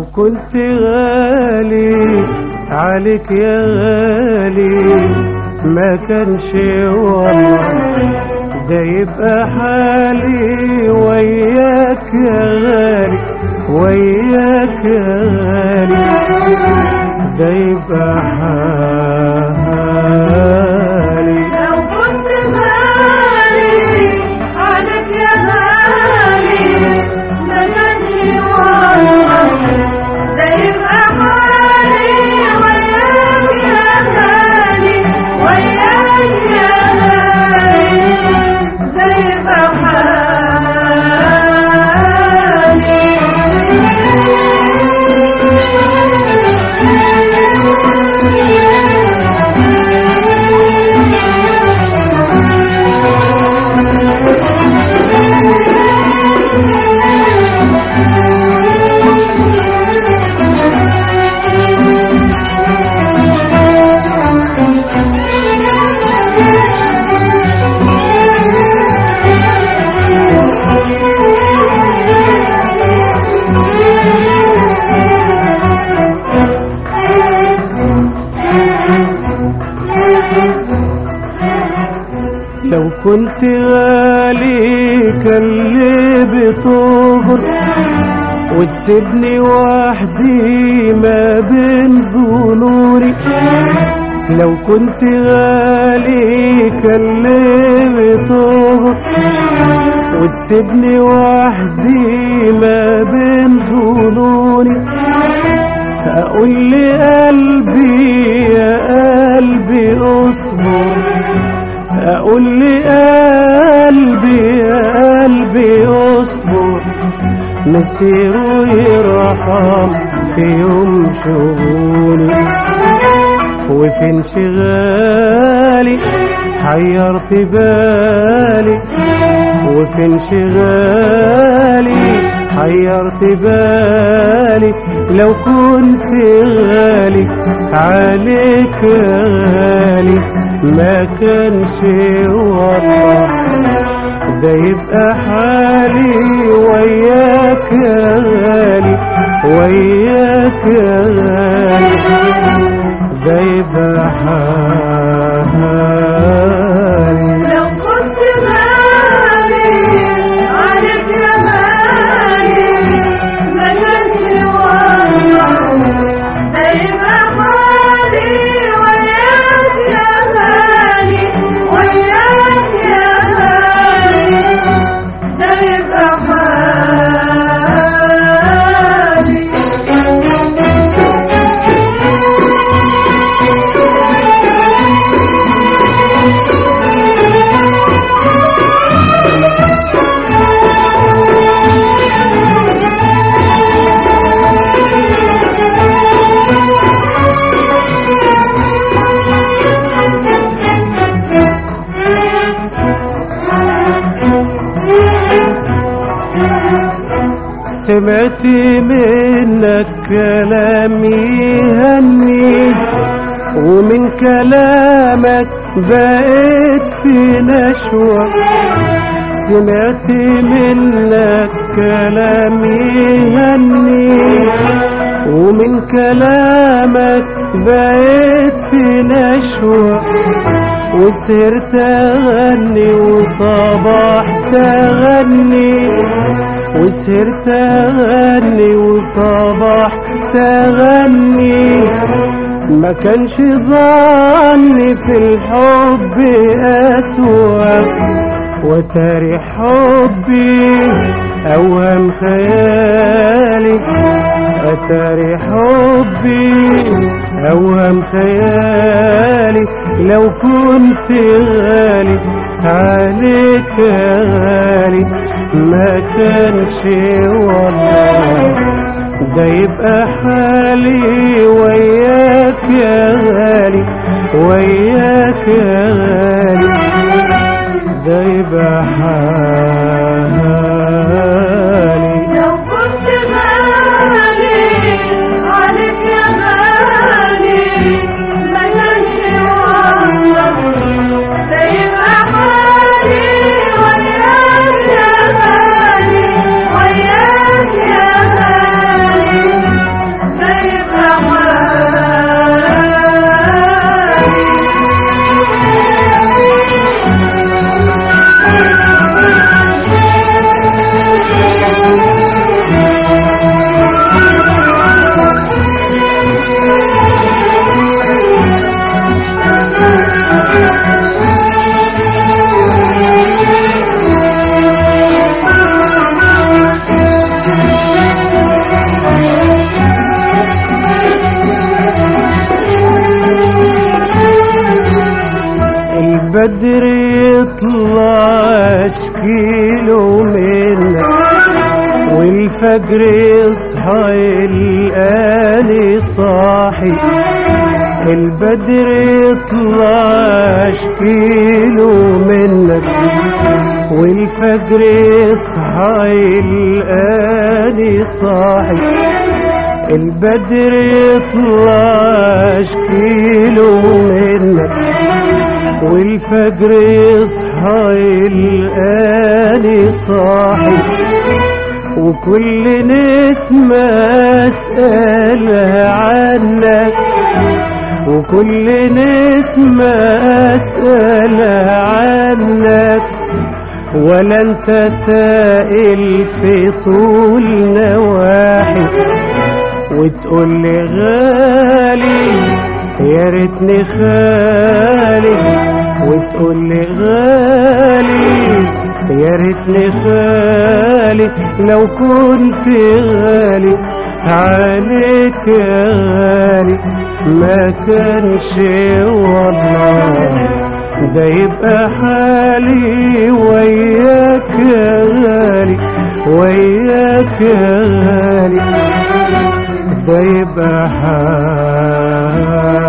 كنت غالي عليك يا غالي ما كانش والله ده يبقى حالي وياك يا غالي وياك يا غالي ده يبقى حالي. لو كنت غالي عليك يا غالي ما كانش والله ده يبقى حالي وياك يا غالي وياك يا غالي ده يبقى لو كنت غالي كان ليه بتغر وتسيبني وحدي ما بين ظنوري. لو كنت غالي كان ليه بتغر وتسيبني وحدي ما بين ظنوري. اقول لقلبي يا قلبي اصبر اقول لقلبي يا قلبي اصبر مسيره يرحم في يوم شغولي. وفي انشغالي حيرت بالي وفي انشغالي حيرت بالي. لو كنت غالي عليك غالي ما كانش والله ده يبقى حالي وياك يا غالي وياك يا غالي ده يبقى حالي. لو كنت غالي عليك يا غالي ما كانش والله ده يبقى حالي وياك يا غالي وياك يا غالي ده يبقى حالي. سمعت منك كلام يهني ومن كلامك بقيت في نشوة. سمعت منك كلام يهني ومن كلامك بقيت في نشوة. وسهرت اغني وصبحت اغني وسهرت اغني وصبحت اغني. ما كانش ظني في الحب اسوأ وتاري حبي اوهام خيالي. اتاري حبي اوهام خيالي. لو كنت غالي عليك غالي ما كانش والله ده يبقى حالي وياك يا غالي وياك يا غالي ده يبقى حالي. لو كنت غالي عليك يا غالي ما كانش والله ده يبقى حالي وياك يا غالي وياك يا غالي البدر يطلع اشكيله منك، والفجر يصحى يلقاني صاحي. البدر يطلع اشكيله منك، والفجر يصحى يلقاني صاحي. البدر يطلع اشكيله منك، والفجر يصحى يلقاني صاحي. وكل نسمة أسألها عنك، وكل نسمة أسألها عنك، ولا انت سائل في طول نواحي. وتقول لي غالي يا ريتني خالي، وتقول لي غالي يا ريتني خالي، لو كنت غالي عليك يا غالي ما كانش والله ده يبقى حالي وياك يا غالي، وياك يا غالي ده يبقى حالي.